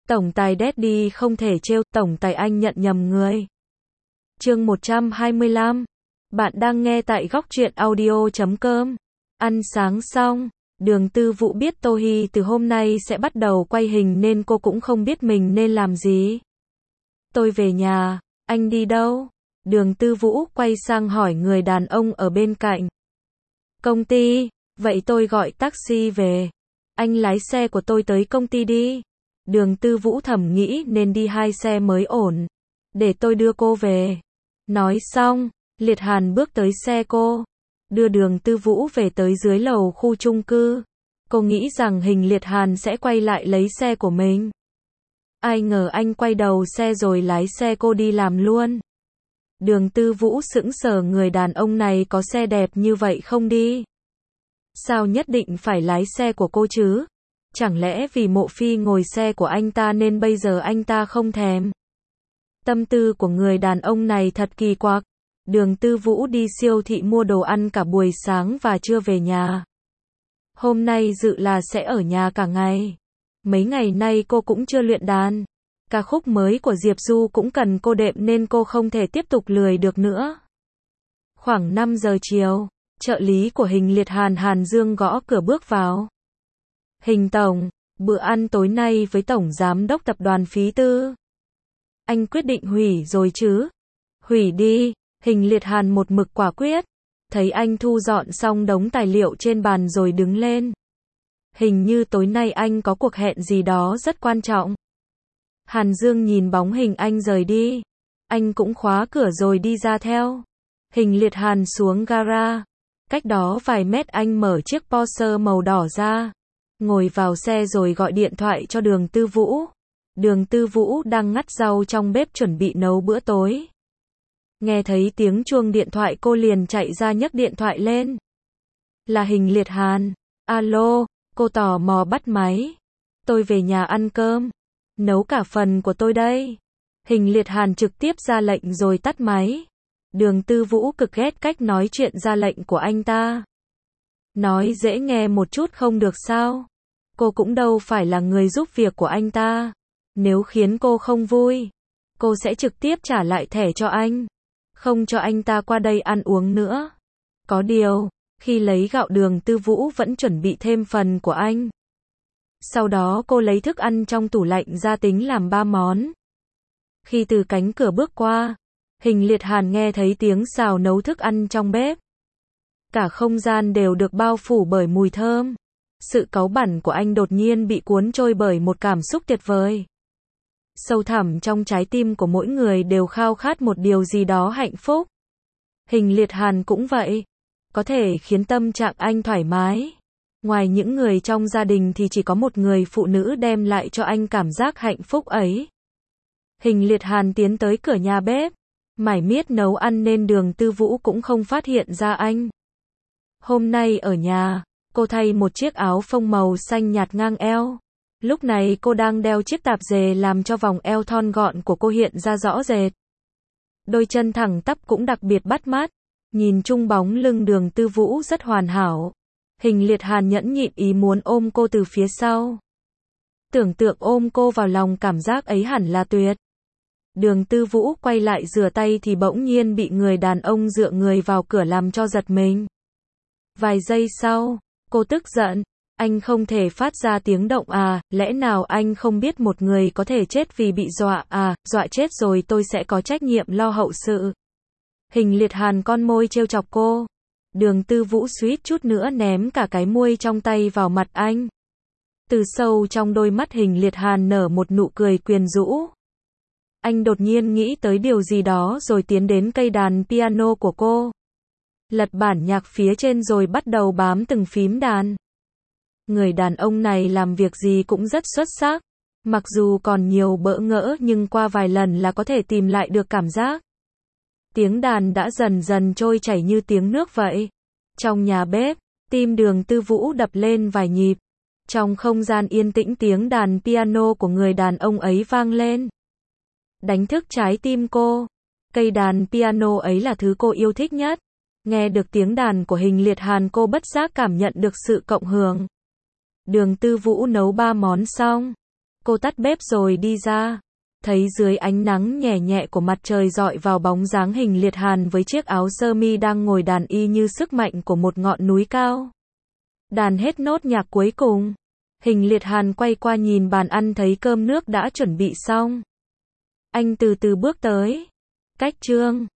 Tổng tài Daddy không thể trêu, tổng tài anh nhận nhầm người. Chương 125. Bạn đang nghe tại góc truyện audio.com. Ăn sáng xong, Đường Tư Vũ biết Tô Hi từ hôm nay sẽ bắt đầu quay hình nên cô cũng không biết mình nên làm gì. Tôi về nhà, anh đi đâu? Đường Tư Vũ quay sang hỏi người đàn ông ở bên cạnh. Công ty, vậy tôi gọi taxi về. Anh lái xe của tôi tới công ty đi. Đường Tư Vũ thầm nghĩ nên đi 2 xe mới ổn. Để tôi đưa cô về. Nói xong, Liệt Hàn bước tới xe cô, đưa Đường Tư Vũ về tới dưới lầu khu chung cư. Cô nghĩ rằng Hình Liệt Hàn sẽ quay lại lấy xe của mình. Ai ngờ anh quay đầu xe rồi lái xe cô đi làm luôn. Đường Tư Vũ sững sờ, người đàn ông này có xe đẹp như vậy không đi? Sao nhất định phải lái xe của cô chứ? Chẳng lẽ vì Mộ Phi ngồi xe của anh ta nên bây giờ anh ta không thèm? Tâm tư của người đàn ông này thật kỳ quặc. Đường Tư Vũ đi siêu thị mua đồ ăn cả buổi sáng và trưa về nhà. Hôm nay dự là sẽ ở nhà cả ngày. Mấy ngày nay cô cũng chưa luyện đàn. Ca khúc mới của Diệp Du cũng cần cô đệm nên cô không thể tiếp tục lười được nữa. Khoảng 5 giờ chiều, trợ lý của Hình Liệt Hàn Hàn Dương gõ cửa bước vào. Hình tổng, bữa ăn tối nay với tổng giám đốc tập đoàn Phí Tư. Anh quyết định hủy rồi chứ? Hủy đi. Hình Liệt Hàn một mực quả quyết. Thấy anh thu dọn xong đống tài liệu trên bàn rồi đứng lên. Hình như tối nay anh có cuộc hẹn gì đó rất quan trọng. Hàn Dương nhìn bóng hình anh rời đi. Anh cũng khóa cửa rồi đi ra theo. Hình Liệt Hàn xuống gara. Cách đó vài mét anh mở chiếc Porsche màu đỏ ra. Ngồi vào xe rồi gọi điện thoại cho Đường Tư Vũ. Đường Tư Vũ đang ngắt rau trong bếp chuẩn bị nấu bữa tối. Nghe thấy tiếng chuông điện thoại cô liền chạy ra nhấc điện thoại lên. Là Hình Liệt Hàn. Alo, cô tò mò bắt máy. Tôi về nhà ăn cơm. Nấu cả phần của tôi đây. Hình Liệt Hàn trực tiếp ra lệnh rồi tắt máy. Đường Tư Vũ cực ghét cách nói chuyện ra lệnh của anh ta. Nói dễ nghe một chút không được sao? Cô cũng đâu phải là người giúp việc của anh ta. Nếu khiến cô không vui, cô sẽ trực tiếp trả lại thẻ cho anh. Không cho anh ta qua đây ăn uống nữa. Có điều, khi lấy gạo Đường Tư Vũ vẫn chuẩn bị thêm phần của anh. Sau đó cô lấy thức ăn trong tủ lạnh ra tính làm 3 món. Khi từ cánh cửa bước qua, Hình Liệt Hàn nghe thấy tiếng xào nấu thức ăn trong bếp. Cả không gian đều được bao phủ bởi mùi thơm. Sự cáu bẳn của anh đột nhiên bị cuốn trôi bởi một cảm xúc tuyệt vời. Sâu thẳm trong trái tim của mỗi người đều khao khát một điều gì đó hạnh phúc. Hình Liệt Hàn cũng vậy. Có thể khiến tâm trạng anh thoải mái. Ngoài những người trong gia đình thì chỉ có một người phụ nữ đem lại cho anh cảm giác hạnh phúc ấy. Hình Liệt Hàn tiến tới cửa nhà bếp. Mải miết nấu ăn nên Đường Tư Vũ cũng không phát hiện ra anh. Hôm nay ở nhà, cô thay một chiếc áo phông màu xanh nhạt ngang eo. Lúc này cô đang đeo chiếc tạp dề làm cho vòng eo thon gọn của cô hiện ra rõ rệt. Đôi chân thẳng tắp cũng đặc biệt bắt mắt. Nhìn chung bóng lưng Đường Tư Vũ rất hoàn hảo. Hình Liệt Hàn nhẫn nhịn ý muốn ôm cô từ phía sau. Tưởng tượng ôm cô vào lòng, cảm giác ấy hẳn là tuyệt. Đường Tư Vũ quay lại rửa tay thì bỗng nhiên bị người đàn ông dựa người vào cửa làm cho giật mình. Vài giây sau, cô tức giận. Anh không thể phát ra tiếng động à? Lẽ nào anh không biết một người có thể chết vì bị dọa à? Dọa chết rồi tôi sẽ có trách nhiệm lo hậu sự. Hình Liệt Hàn con môi trêu chọc cô. Đường Tư Vũ suýt chút nữa ném cả cái muôi trong tay vào mặt anh. Từ sâu trong đôi mắt Hình Liệt Hàn nở một nụ cười quyến rũ. Anh đột nhiên nghĩ tới điều gì đó rồi tiến đến cây đàn piano của cô. Lật bản nhạc phía trên rồi bắt đầu bám từng phím đàn. Người đàn ông này làm việc gì cũng rất xuất sắc. Mặc dù còn nhiều bỡ ngỡ nhưng qua vài lần là có thể tìm lại được cảm giác. Tiếng đàn đã dần dần trôi chảy như tiếng nước vậy. Trong nhà bếp, tim Đường Tư Vũ đập lên vài nhịp. Trong không gian yên tĩnh tiếng đàn piano của người đàn ông ấy vang lên. Đánh thức trái tim cô. Cây đàn piano ấy là thứ cô yêu thích nhất. Nghe được tiếng đàn của Hình Liệt Hàn cô bất giác cảm nhận được sự cộng hưởng. Đường Tư Vũ nấu 3 món xong. Cô tắt bếp rồi đi ra. Thấy dưới ánh nắng nhẹ nhẹ của mặt trời rọi vào bóng dáng Hình Liệt Hàn với chiếc áo sơ mi đang ngồi đàn y như sức mạnh của một ngọn núi cao. Đàn hết nốt nhạc cuối cùng. Hình Liệt Hàn quay qua nhìn bàn ăn thấy cơm nước đã chuẩn bị xong. Anh từ từ bước tới. Cách Trương